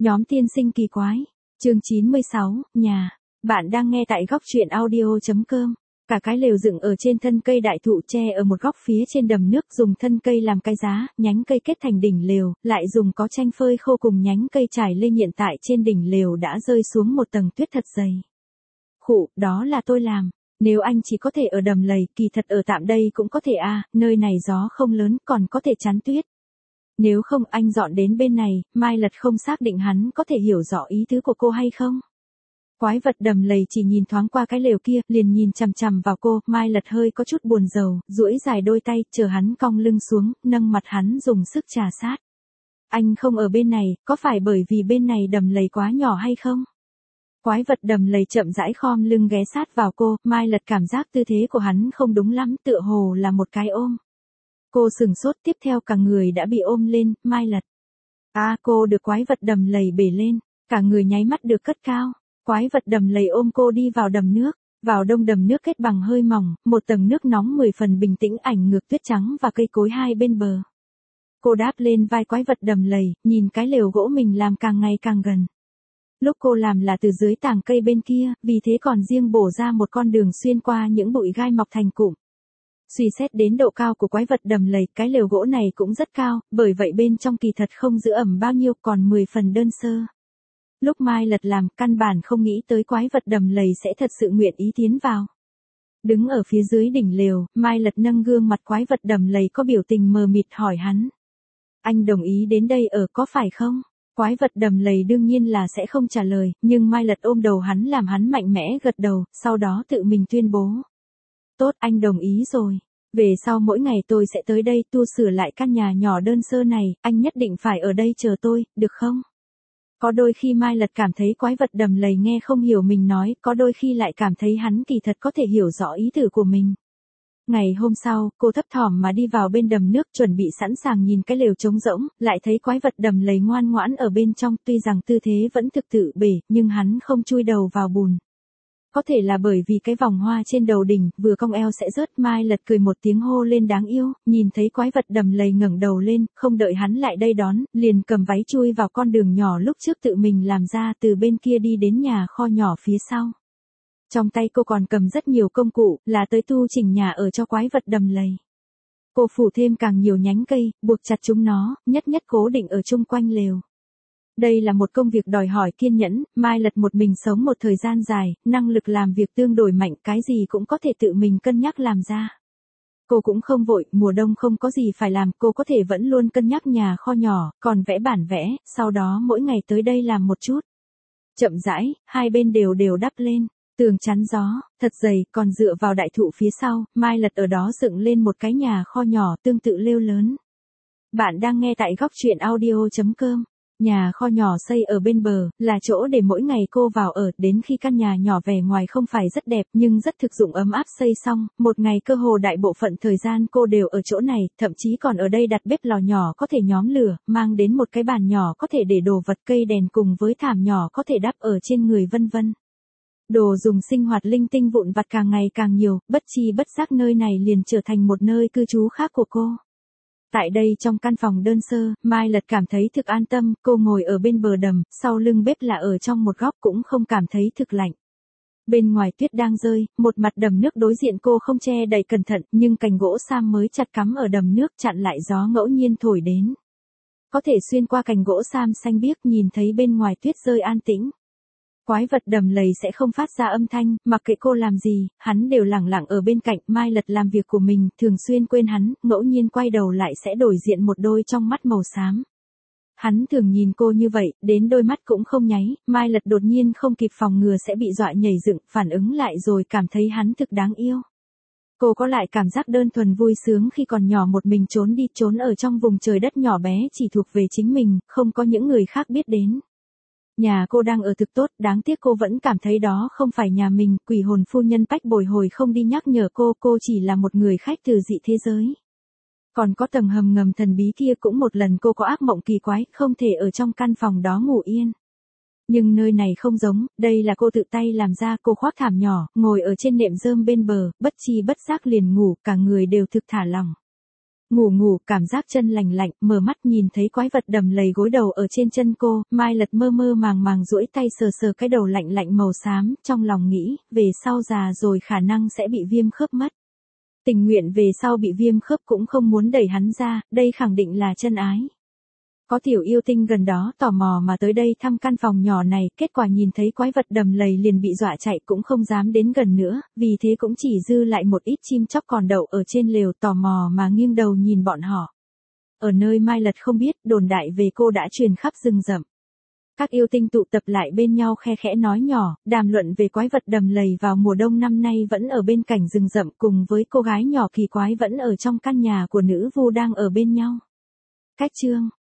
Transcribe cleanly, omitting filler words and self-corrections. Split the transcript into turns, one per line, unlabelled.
Nhóm tiên sinh kỳ quái. Chương 96, nhà. Bạn đang nghe tại góc truyện audio.com. Cả cái lều dựng ở trên thân cây đại thụ tre ở một góc phía trên đầm nước, dùng thân cây làm cái giá, nhánh cây kết thành đỉnh lều, lại dùng có tranh phơi khô cùng nhánh cây trải lên, hiện tại trên đỉnh lều đã rơi xuống một tầng tuyết thật dày. Khụ, đó là tôi làm. Nếu anh chỉ có thể ở đầm lầy, kỳ thật ở tạm đây cũng có thể à, nơi này gió không lớn, còn có thể chắn tuyết. Nếu không anh dọn đến bên này. Mai Lật không xác định hắn có thể hiểu rõ ý tứ của cô hay không. Quái vật đầm lầy chỉ nhìn thoáng qua cái lều kia, liền nhìn chằm chằm vào cô. Mai Lật hơi có chút buồn rầu, duỗi dài đôi tay, chờ hắn cong lưng xuống, nâng mặt hắn dùng sức trà sát. Anh không ở bên này, có phải bởi vì bên này đầm lầy quá nhỏ hay không? Quái vật đầm lầy chậm rãi khom lưng ghé sát vào cô. Mai Lật cảm giác tư thế của hắn không đúng lắm, tựa hồ là một cái ôm. Cô sừng sốt, tiếp theo cả người đã bị ôm lên. Mai Lật. Cô được quái vật đầm lầy bể lên, cả người nháy mắt được cất cao. Quái vật đầm lầy ôm cô đi vào đầm nước. Vào đông đầm nước kết bằng hơi mỏng, một tầng nước nóng 10 phần bình tĩnh ảnh ngược tuyết trắng và cây cối hai bên bờ. Cô đáp lên vai quái vật đầm lầy, nhìn cái lều gỗ mình làm càng ngày càng gần. Lúc cô làm là từ dưới tàng cây bên kia, vì thế còn riêng bổ ra một con đường xuyên qua những bụi gai mọc thành cụm. Suy xét đến độ cao của quái vật đầm lầy, cái lều gỗ này cũng rất cao, bởi vậy bên trong kỳ thật không giữ ẩm bao nhiêu, còn 10 phần đơn sơ. Lúc Mai Lật làm, căn bản không nghĩ tới quái vật đầm lầy sẽ thật sự nguyện ý tiến vào. Đứng ở phía dưới đỉnh lều, Mai Lật nâng gương mặt quái vật đầm lầy có biểu tình mờ mịt hỏi hắn. Anh đồng ý đến đây ở có phải không? Quái vật đầm lầy đương nhiên là sẽ không trả lời, nhưng Mai Lật ôm đầu hắn làm hắn mạnh mẽ gật đầu, sau đó tự mình tuyên bố. Tốt, anh đồng ý rồi. Về sau mỗi ngày tôi sẽ tới đây tu sửa lại căn nhà nhỏ đơn sơ này, anh nhất định phải ở đây chờ tôi, được không? Có đôi khi Mai Lật cảm thấy quái vật đầm lầy nghe không hiểu mình nói, có đôi khi lại cảm thấy hắn kỳ thật có thể hiểu rõ ý tưởng của mình. Ngày hôm sau, cô thấp thỏm mà đi vào bên đầm nước, chuẩn bị sẵn sàng nhìn cái lều trống rỗng, lại thấy quái vật đầm lầy ngoan ngoãn ở bên trong, tuy rằng tư thế vẫn thực tự bể, nhưng hắn không chui đầu vào bùn. Có thể là bởi vì cái vòng hoa trên đầu đỉnh, vừa cong eo sẽ rớt. Mai Lật cười một tiếng hô lên đáng yêu, nhìn thấy quái vật đầm lầy ngẩng đầu lên, không đợi hắn lại đây đón, liền cầm váy chui vào con đường nhỏ lúc trước tự mình làm ra, từ bên kia đi đến nhà kho nhỏ phía sau. Trong tay cô còn cầm rất nhiều công cụ, là tới tu chỉnh nhà ở cho quái vật đầm lầy. Cô phủ thêm càng nhiều nhánh cây, buộc chặt chúng nó, nhất nhất cố định ở chung quanh lều. Đây là một công việc đòi hỏi kiên nhẫn. Mai Lật một mình sống một thời gian dài, năng lực làm việc tương đối mạnh, cái gì cũng có thể tự mình cân nhắc làm ra. Cô cũng không vội, mùa đông không có gì phải làm, cô có thể vẫn luôn cân nhắc nhà kho nhỏ, còn vẽ bản vẽ, sau đó mỗi ngày tới đây làm một chút. Chậm rãi, hai bên đều đắp lên, tường chắn gió, thật dày, còn dựa vào đại thụ phía sau, Mai Lật ở đó dựng lên một cái nhà kho nhỏ tương tự lều lớn. Bạn đang nghe tại góc truyện audio.com. Nhà kho nhỏ xây ở bên bờ, là chỗ để mỗi ngày cô vào ở, đến khi căn nhà nhỏ vẻ ngoài không phải rất đẹp nhưng rất thực dụng ấm áp xây xong, một ngày cơ hồ đại bộ phận thời gian cô đều ở chỗ này, thậm chí còn ở đây đặt bếp lò nhỏ có thể nhóm lửa, mang đến một cái bàn nhỏ có thể để đồ vật, cây đèn cùng với thảm nhỏ có thể đắp ở trên người vân vân. Đồ dùng sinh hoạt linh tinh vụn vặt càng ngày càng nhiều, bất chi bất giác nơi này liền trở thành một nơi cư trú khác của cô. Tại đây trong căn phòng đơn sơ, Mai Lật cảm thấy thực an tâm, cô ngồi ở bên bờ đầm, sau lưng bếp là ở trong một góc cũng không cảm thấy thực lạnh. Bên ngoài tuyết đang rơi, một mặt đầm nước đối diện cô không che đậy cẩn thận, nhưng cành gỗ sam mới chặt cắm ở đầm nước chặn lại gió ngẫu nhiên thổi đến. Có thể xuyên qua cành gỗ sam xanh biếc nhìn thấy bên ngoài tuyết rơi an tĩnh. Quái vật đầm lầy sẽ không phát ra âm thanh, mặc kệ cô làm gì, hắn đều lẳng lặng ở bên cạnh. Mai Lật làm việc của mình, thường xuyên quên hắn, ngẫu nhiên quay đầu lại sẽ đổi diện một đôi trong mắt màu xám. Hắn thường nhìn cô như vậy, đến đôi mắt cũng không nháy. Mai Lật đột nhiên không kịp phòng ngừa sẽ bị dọa nhảy dựng, phản ứng lại rồi cảm thấy hắn thực đáng yêu. Cô có lại cảm giác đơn thuần vui sướng khi còn nhỏ một mình trốn ở trong vùng trời đất nhỏ bé chỉ thuộc về chính mình, không có những người khác biết đến. Nhà cô đang ở thực tốt, đáng tiếc cô vẫn cảm thấy đó không phải nhà mình, quỷ hồn phu nhân Bách bồi hồi không đi nhắc nhở cô chỉ là một người khách từ dị thế giới. Còn có tầng hầm ngầm thần bí kia cũng một lần cô có ác mộng kỳ quái, không thể ở trong căn phòng đó ngủ yên. Nhưng nơi này không giống, đây là cô tự tay làm ra, cô khoác thảm nhỏ, ngồi ở trên nệm rơm bên bờ, bất chi bất giác liền ngủ, cả người đều thực thả lỏng. Ngủ cảm giác chân lành lạnh, mở mắt nhìn thấy quái vật đầm lầy gối đầu ở trên chân cô, Mai Lật mơ mơ màng duỗi tay sờ sờ cái đầu lạnh lạnh màu xám, trong lòng nghĩ, về sau già rồi khả năng sẽ bị viêm khớp mất. Tình nguyện về sau bị viêm khớp cũng không muốn đẩy hắn ra, đây khẳng định là chân ái. Có tiểu yêu tinh gần đó tò mò mà tới đây thăm căn phòng nhỏ này, kết quả nhìn thấy quái vật đầm lầy liền bị dọa chạy cũng không dám đến gần nữa, vì thế cũng chỉ dư lại một ít chim chóc còn đậu ở trên lều tò mò mà nghiêng đầu nhìn bọn họ. Ở nơi Mai Lật không biết, đồn đại về cô đã truyền khắp rừng rậm. Các yêu tinh tụ tập lại bên nhau khe khẽ nói nhỏ, đàm luận về quái vật đầm lầy vào mùa đông năm nay vẫn ở bên cạnh rừng rậm cùng với cô gái nhỏ kỳ quái vẫn ở trong căn nhà của nữ vu đang ở bên nhau. Cách chương